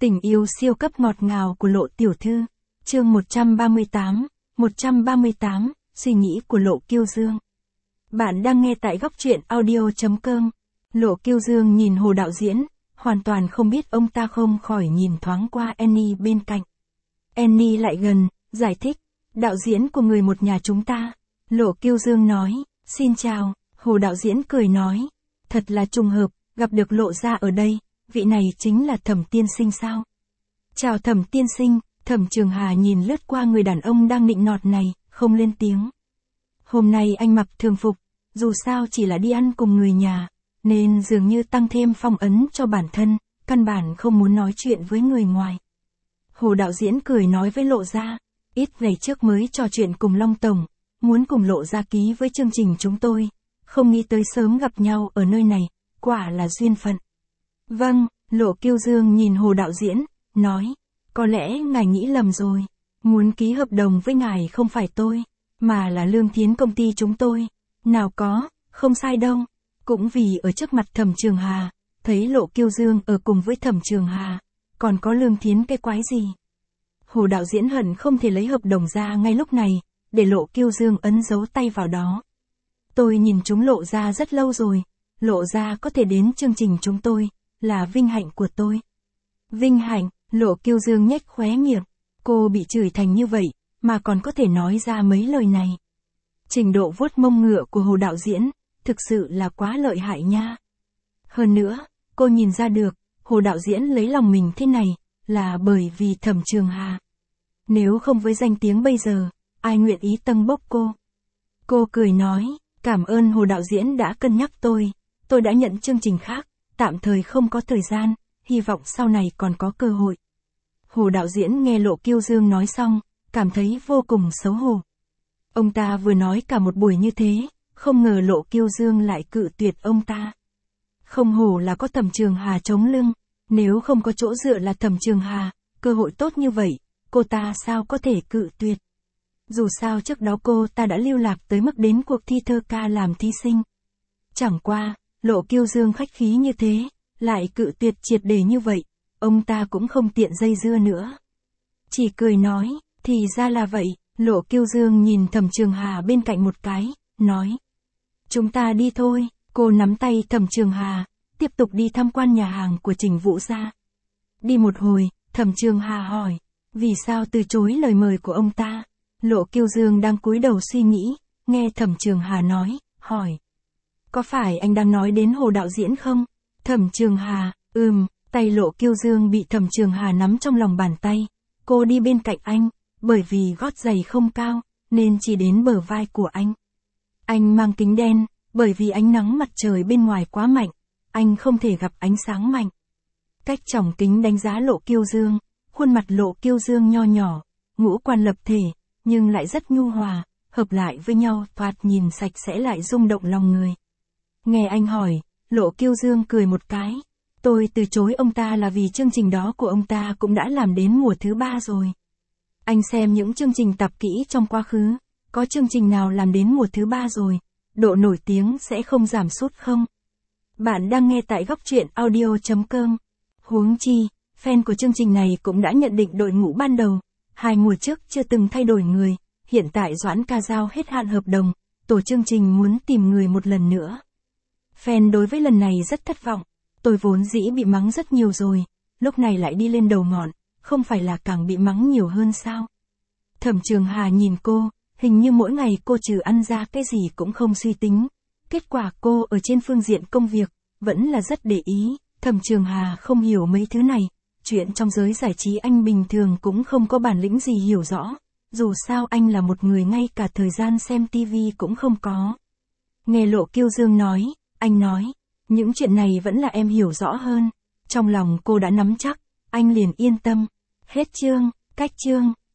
Tình yêu siêu cấp ngọt ngào của Lộ tiểu thư. Chương 138, suy nghĩ của Lộ Kiêu Dương. Bạn đang nghe tại góc truyện audio.com. Lộ Kiêu Dương nhìn Hồ đạo diễn, hoàn toàn không biết ông ta, không khỏi nhìn thoáng qua Annie bên cạnh. Annie lại gần, giải thích, đạo diễn của người một nhà chúng ta. Lộ Kiêu Dương nói, xin chào. Hồ đạo diễn cười nói, thật là trùng hợp, gặp được Lộ gia ở đây, vị này chính là Thẩm tiên sinh sao? Chào Thẩm tiên sinh. Thẩm Trường Hà nhìn lướt qua người đàn ông đang nịnh nọt này, không lên tiếng. Hôm nay anh mặc thường phục, dù sao chỉ là đi ăn cùng người nhà, nên dường như tăng thêm phong ấn cho bản thân, căn bản không muốn nói chuyện với người ngoài. Hồ đạo diễn cười nói với Lộ gia, ít ngày trước mới trò chuyện cùng Long Tổng, muốn cùng Lộ gia ký với chương trình chúng tôi, không nghĩ tới sớm gặp nhau ở nơi này, quả là duyên phận. Vâng, Lộ Kiêu Dương nhìn Hồ đạo diễn, nói, có lẽ ngài nghĩ lầm rồi, muốn ký hợp đồng với ngài không phải tôi, mà là Lương Thiến công ty chúng tôi. Nào có, không sai đâu. Cũng vì ở trước mặt Thẩm Trường Hà, thấy Lộ Kiêu Dương ở cùng với Thẩm Trường Hà, còn có Lương Thiến cái quái gì. Hồ đạo diễn hận không thể lấy hợp đồng ra ngay lúc này, để Lộ Kiêu Dương ấn dấu tay vào đó. Tôi nhìn chúng Lộ gia rất lâu rồi, Lộ gia có thể đến chương trình chúng tôi, là vinh hạnh của tôi. Vinh hạnh. Lộ Kiêu Dương nhếch khóe miệng, cô bị chửi thành như vậy, mà còn có thể nói ra mấy lời này. Trình độ vuốt mông ngựa của Hồ đạo diễn, thực sự là quá lợi hại nha. Hơn nữa, cô nhìn ra được, Hồ đạo diễn lấy lòng mình thế này, là bởi vì Thẩm Trường Hà. Nếu không với danh tiếng bây giờ, ai nguyện ý tâng bốc cô. Cô cười nói, cảm ơn Hồ đạo diễn đã cân nhắc tôi đã nhận chương trình khác, tạm thời không có thời gian, hy vọng sau này còn có cơ hội. Hồ đạo diễn nghe Lộ Kiêu Dương nói xong, cảm thấy vô cùng xấu hổ. Ông ta vừa nói cả một buổi như thế, không ngờ Lộ Kiêu Dương lại cự tuyệt ông ta. Không hổ là có Thẩm Trường Hà chống lưng, nếu không có chỗ dựa là Thẩm Trường Hà, cơ hội tốt như vậy, cô ta sao có thể cự tuyệt. Dù sao trước đó cô ta đã lưu lạc tới mức đến cuộc thi thơ ca làm thí sinh. Chẳng qua, Lộ Kiêu Dương khách khí như thế, lại cự tuyệt triệt để như vậy, ông ta cũng không tiện dây dưa nữa. Chỉ cười nói, thì ra là vậy. Lộ Kiêu Dương nhìn Thẩm Trường Hà bên cạnh một cái, nói, chúng ta đi thôi. Cô nắm tay Thẩm Trường Hà, tiếp tục đi tham quan nhà hàng của Trình Vũ gia. Đi một hồi, Thẩm Trường Hà hỏi, vì sao từ chối lời mời của ông ta? Lộ Kiêu Dương đang cúi đầu suy nghĩ, nghe Thẩm Trường Hà nói, hỏi, có phải anh đang nói đến Hồ đạo diễn không? Thẩm Trường Hà, tay Lộ Kiêu Dương bị Thẩm Trường Hà nắm trong lòng bàn tay. Cô đi bên cạnh anh, bởi vì gót giày không cao, nên chỉ đến bờ vai của anh. Anh mang kính đen, bởi vì ánh nắng mặt trời bên ngoài quá mạnh, anh không thể gặp ánh sáng mạnh. Cách tròng kính đánh giá Lộ Kiêu Dương, khuôn mặt Lộ Kiêu Dương nho nhỏ, ngũ quan lập thể, nhưng lại rất nhu hòa, hợp lại với nhau thoạt nhìn sạch sẽ lại rung động lòng người. Nghe anh hỏi, Lộ Kiêu Dương cười một cái. Tôi từ chối ông ta là vì chương trình đó của ông ta cũng đã làm đến mùa thứ 3 rồi. Anh xem những chương trình tập kỹ trong quá khứ, có chương trình nào làm đến mùa thứ 3 rồi, độ nổi tiếng sẽ không giảm sút không? Bạn đang nghe tại góc truyện audio.com. Huống chi, fan của chương trình này cũng đã nhận định đội ngũ ban đầu, 2 mùa trước chưa từng thay đổi người, hiện tại Doãn Ca Dao hết hạn hợp đồng, tổ chương trình muốn tìm người một lần nữa. Fan đối với lần này rất thất vọng. Tôi vốn dĩ bị mắng rất nhiều rồi, lúc này lại đi lên đầu ngọn, không phải là càng bị mắng nhiều hơn sao? Thẩm Trường Hà nhìn cô, hình như mỗi ngày cô trừ ăn ra cái gì cũng không suy tính. Kết quả cô ở trên phương diện công việc, vẫn là rất để ý. Thẩm Trường Hà không hiểu mấy thứ này, chuyện trong giới giải trí anh bình thường cũng không có bản lĩnh gì hiểu rõ. Dù sao anh là một người ngay cả thời gian xem tivi cũng không có. Nghe Lộ Kiêu Dương nói, anh nói, những chuyện này vẫn là em hiểu rõ hơn. Trong lòng cô đã nắm chắc, anh liền yên tâm. Hết chương, cách chương.